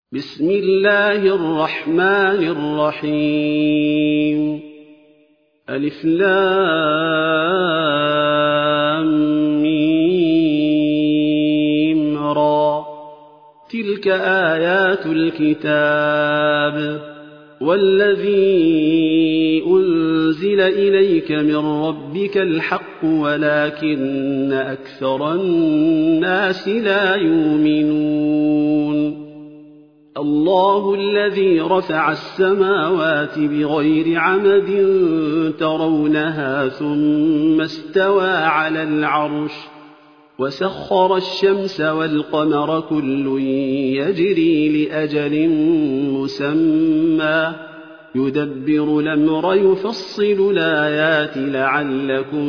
بسم الله الرحمن الرحيم ألف لام ميم را تلك آيات الكتاب والذي أنزل إليك من ربك الحق ولكن أكثر الناس لا يؤمنون الله الذي رفع السماوات بغير عمد ترونها ثم استوى على العرش وسخر الشمس والقمر كل يجري لأجل مسمى يدبر الأمر يفصل الآيات لعلكم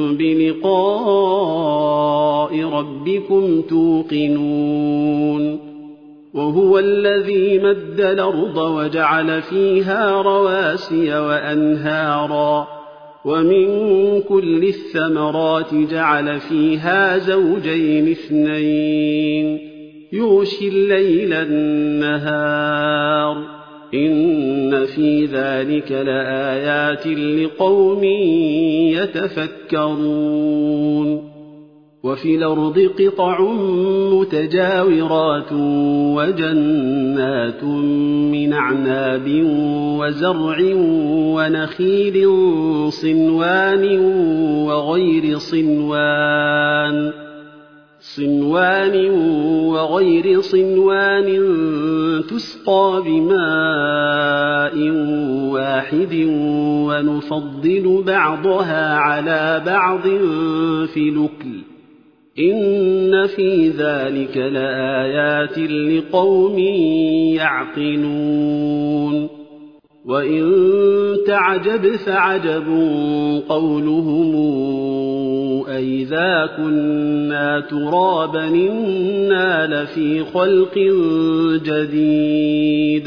بلقاء ربكم توقنون وهو الذي مد الأرض وجعل فيها رواسي وأنهارا ومن كل الثمرات جعل فيها زوجين اثنين يغشي الليل النهار إن في ذلك لآيات لقوم يتفكرون وفي الأرض قطع متجاورات وجنات من أعناب وزرع ونخيل صنوان وغير صنوان تسقى بماء واحد ونفضل بعضها على بعض في الأكل إن في ذلك لآيات لقوم يعقلون وإن تعجب فعجب قولهم أئذا كنا ترابا إنا لفي خلق جديد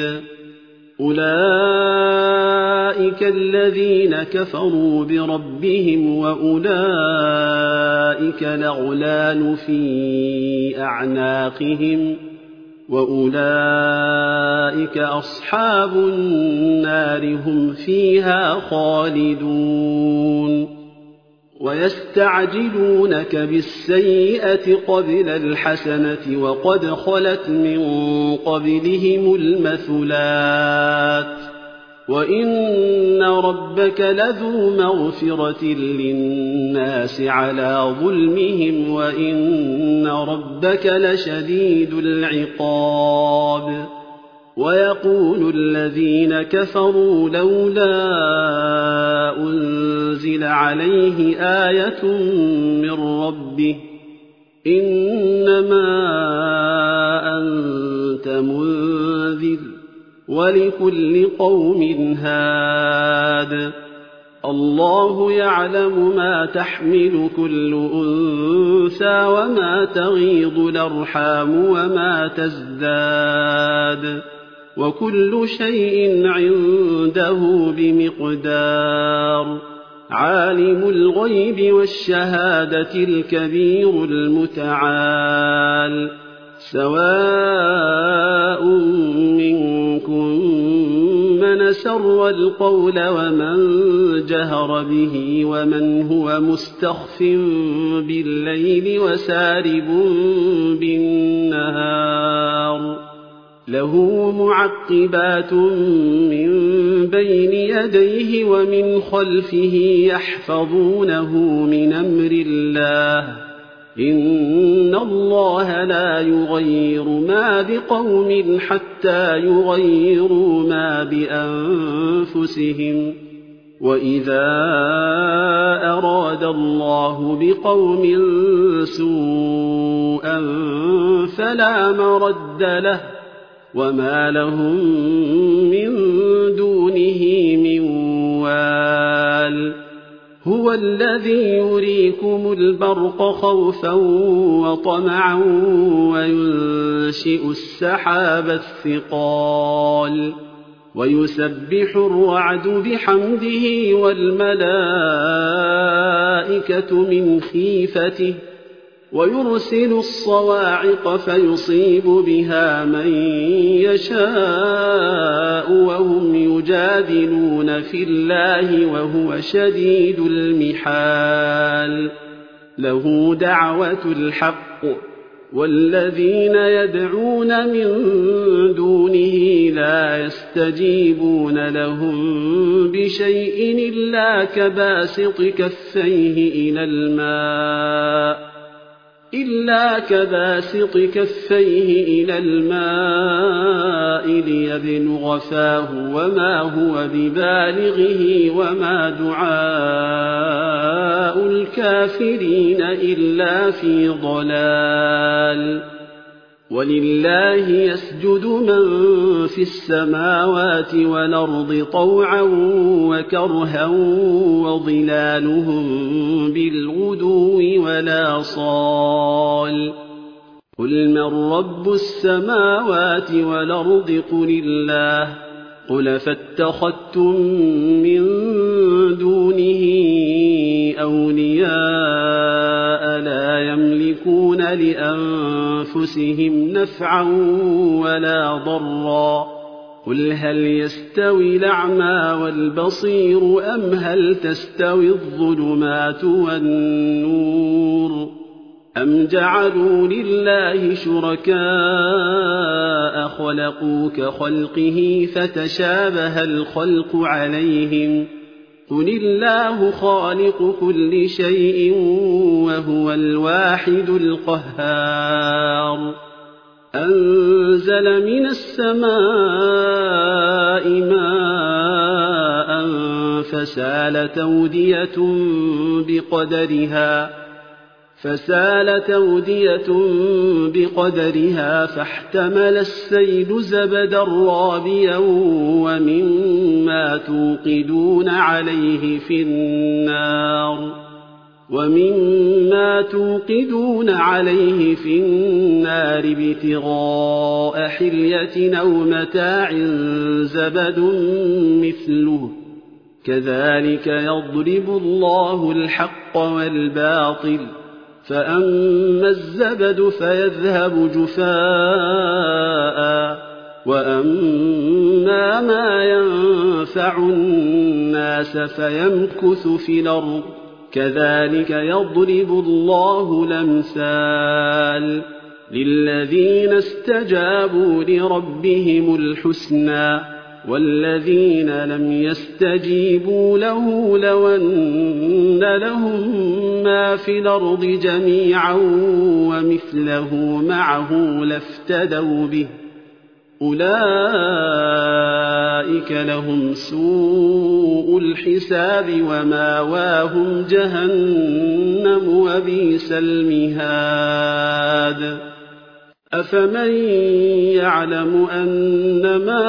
أولئك الذين كفروا بربهم وأولئك الأغلال في أعناقهم وأولئك أصحاب النار هم فيها خالدون ويستعجلونك بالسيئة قبل الحسنة وقد خلت من قبلهم المثلات وإن ربك لذو مغفرة للناس على ظلمهم وإن ربك لشديد العقاب ويقول الذين كفروا لولا أنزل عليه آية من ربه إنما أنت منذر ولكل قوم هاد الله يعلم ما تحمل كل أنثى وما تغيض الأرحام وما تزداد وكل شيء عنده بمقدار عالم الغيب والشهادة الكبير المتعال سواء منكم من سر القول ومن جهر به ومن هو مستخف بالليل وسارب بالنهار له معقبات من بين يديه ومن خلفه يحفظونه من أمر الله إن الله لا يغير ما بقوم حتى يغيروا ما بأنفسهم وإذا أراد الله بقوم سوءا فلا مرد له وما لهم من دونه من وال هو الذي يريكم البرق خوفا وطمعا وينشئ السحاب الثقال ويسبح الرعد بحمده والملائكة من خيفته ويرسل الصواعق فيصيب بها من يشاء وهم يجادلون في الله وهو شديد المحال له دعوة الحق والذين يدعون من دونه لا يستجيبون لهم بشيء إلا كباسط كفيه إلى الماء ليبلغ فاه وما هو ببالغه وما دعاء الكافرين إلا في ضلال ولله يسجد من في السماوات والأرض طوعا وكرها وظلالهم بالغدو والآصال قل من رب السماوات والأرض قل الله قل فاتخذتم من دونه أولياء لا يملكون لأنفسهم نفعا ولا ضرا قل هل يستوي الأعمى والبصير أم هل تستوي الظلمات والنور أم جعلوا لله شركاء خلقوا كخلقه فتشابه الخلق عليهم قل الله خالق كل شيء وهو الواحد القهار أنزل من السماء ماء فسالت أودية بقدرها فاحتمل السيل زبدا رابيا ومما توقدون عليه في النار ابتغاء حلية أو متاع زبد مثله كذلك يضرب الله الحق والباطل فأما الزبد فيذهب جفاء وأما ما ينفع الناس فيمكث في الأرض كذلك يضرب الله الأمثال للذين استجابوا لربهم الحسنى والذين لم يستجيبوا له لو أن لهم ما في الأرض جميعا ومثله معه لافتدوا به أولئك لهم سوء الحساب وماواهم جهنم وبئس المهاد أفمن يعلم أنما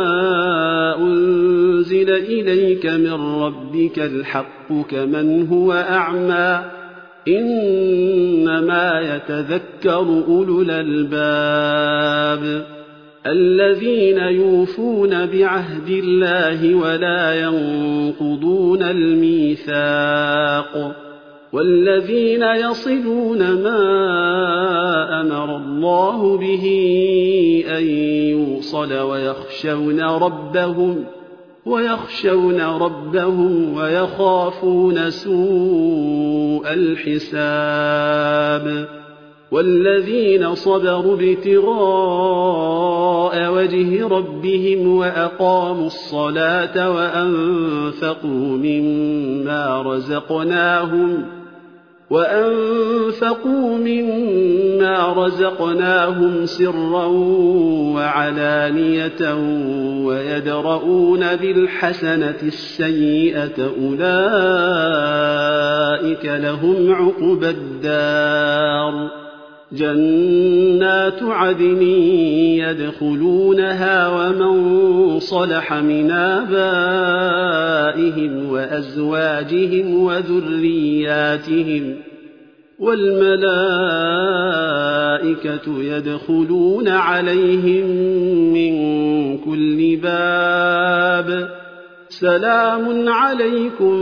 أنزل إليك من ربك الحق كمن هو أعمى إنما يتذكر أولو الألباب الذين يوفون بعهد الله ولا ينقضون الميثاق والذين يصلون ما أمر الله به أن يوصل ويخشون ربهم ويخافون سوء الحساب والذين صبروا ابتغاء وجه ربهم وأقاموا الصلاة وأنفقوا مما رزقناهم سرا وعلانية ويدرؤون بالحسنة السيئة أولئك لهم عقبى الدار جنات عدن يدخلونها ومن صلح من آبائهم وأزواجهم وذرياتهم والملائكة يدخلون عليهم من كل باب سلام عليكم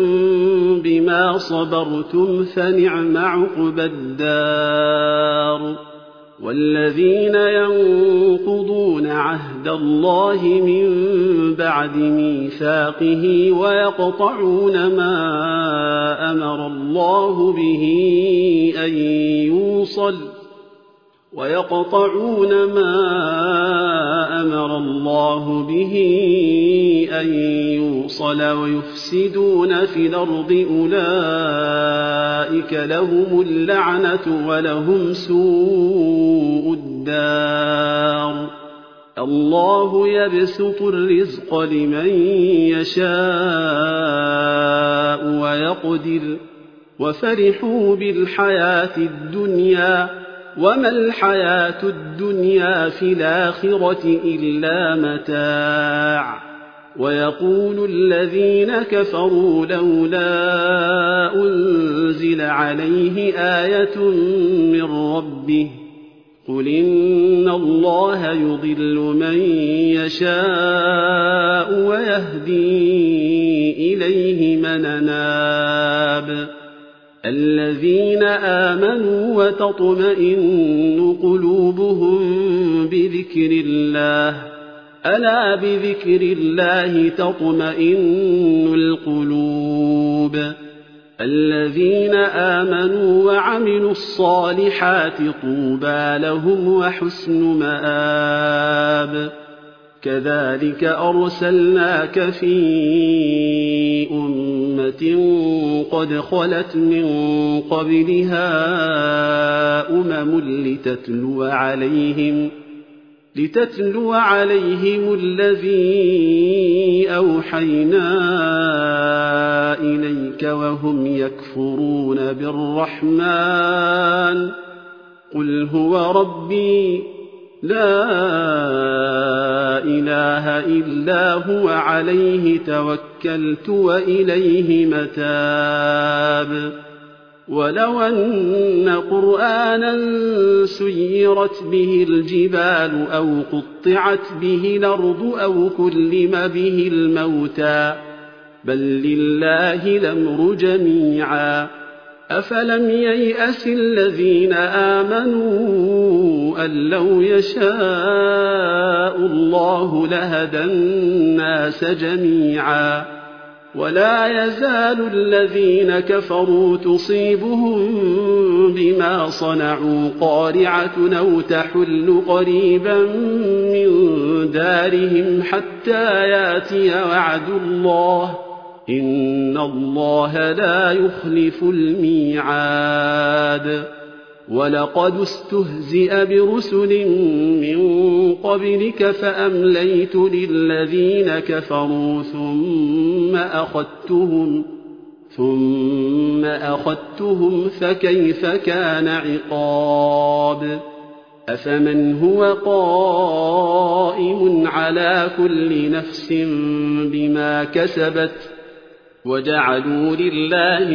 بما صبرتم فنعم عقبى الدار والذين ينقضون عهد الله من بعد ميثاقه ويقطعون ما أمر الله به أن يوصل ويفسدون في الأرض أولئك لهم اللعنة ولهم سوء الدار الله يبسط الرزق لمن يشاء ويقدر وفرحوا بالحياة الدنيا وما الحياة الدنيا في الآخرة إلا متاع ويقول الذين كفروا لولا أنزل عليه آية من ربه قل إن الله يضل من يشاء ويهدي إليه من أناب الذين آمنوا وتطمئن قلوبهم بذكر الله ألا بذكر الله تطمئن القلوب الذين آمنوا وعملوا الصالحات طوبى لهم وحسن مآب كذلك أرسلناك في أمة قد خلت من قبلها لتتلو عليهم الذي أوحينا إليك وهم يكفرون بالرحمن قل هو ربي لا إله إلا هو عليه توكلت وإليه متاب ولو أن قرآنا سيرت به الجبال أو قطعت به الأرض أو كلم به الموتى بل لله الأمر جميعا أفلم ييأس الذين آمنوا أن لو يشاء الله لهدى الناس جميعا ولا يزال الذين كفروا تصيبهم بما صنعوا قارعة أو تحل قريبا من دارهم حتى يأتي وعد الله إن الله لا يخلف الميعاد ولقد استهزئ برسل من قبلك فأمليت للذين كفروا ثم أخذتهم فكيف كان عقاب أفمن هو قائم على كل نفس بما كسبت وجعلوا لله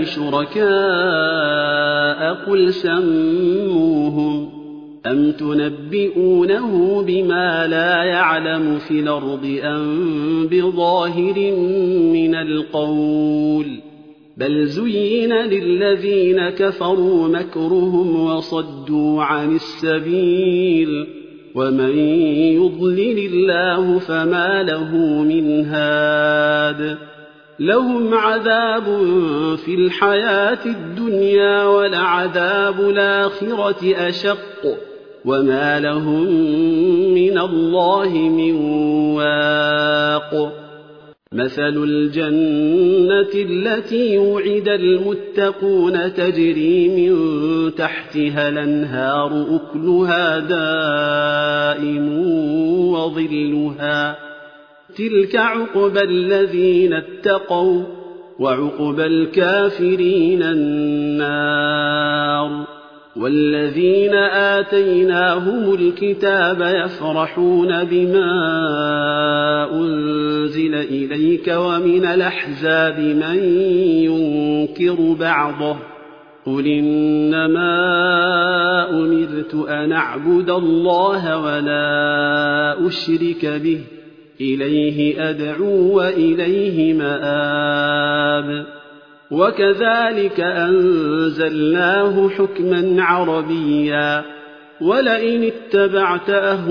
شركاء قل سموهم أم تنبئونه بما لا يعلم في الأرض أم بظاهر من القول بل زين للذين كفروا مكرهم وصدوا عن السبيل ومن يضلل الله فما له من هاد لهم عذاب في الحياة الدنيا ولعذاب الآخرة أشق وما لهم من الله من واق مثل الجنة التي وعد المتقون تجري من تحتها الأنهار أكلها دائم وظلها تلك عقبى الذين اتقوا وعقبى الكافرين النار والذين آتيناهم الكتاب يفرحون بما أنزل إليك ومن الأحزاب من ينكر بعضه قل إنما أمرت أن أعبد الله ولا أشرك به إليه أدعو وإليه مآب وكذلك أنزلناه حكما عربيا ولئن اتبعت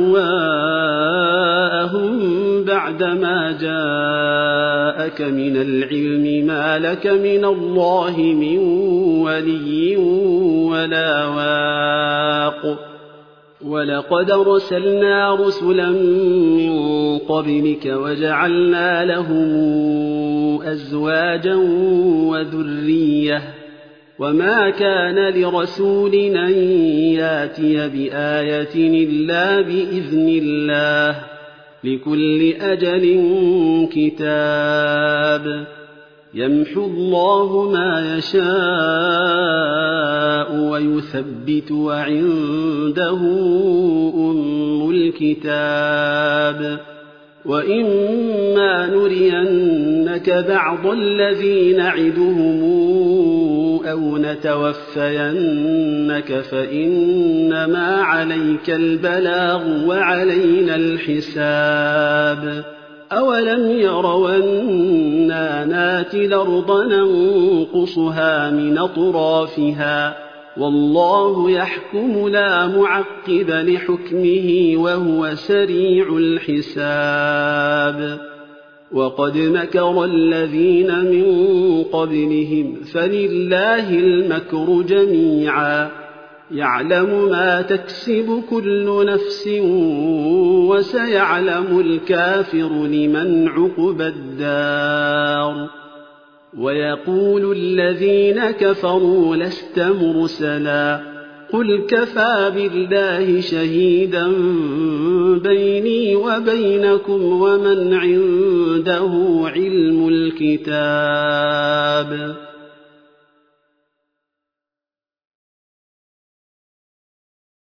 أهواءهم بعدما جاءك من العلم ما لك من الله من ولي ولا واق ولقد أرسلنا رسلا من قبلك وجعلنا لهم أزواجا وذرية وما كان لرسول أن ياتي بآية إلا بإذن الله لكل أجل كتاب يمحو الله ما يشاء ويثبت وعنده أم الكتاب وإما نرينك بعض الذي نعدهم أو نتوفينك فإنما عليك البلاغ وعلينا الحساب أولم يروا أنا ناتي الأرض ننقصها من أطرافها والله يحكم لا معقب لحكمه وهو سريع الحساب وقد مكر الذين من قبلهم فلله المكر جميعا يعلم ما تكسب كل نفس وسيعلم الكافر لمن عقبى الدار ويقول الذين كفروا لست مرسلا قل كفى بالله شهيدا بيني وبينكم ومن عنده علم الكتاب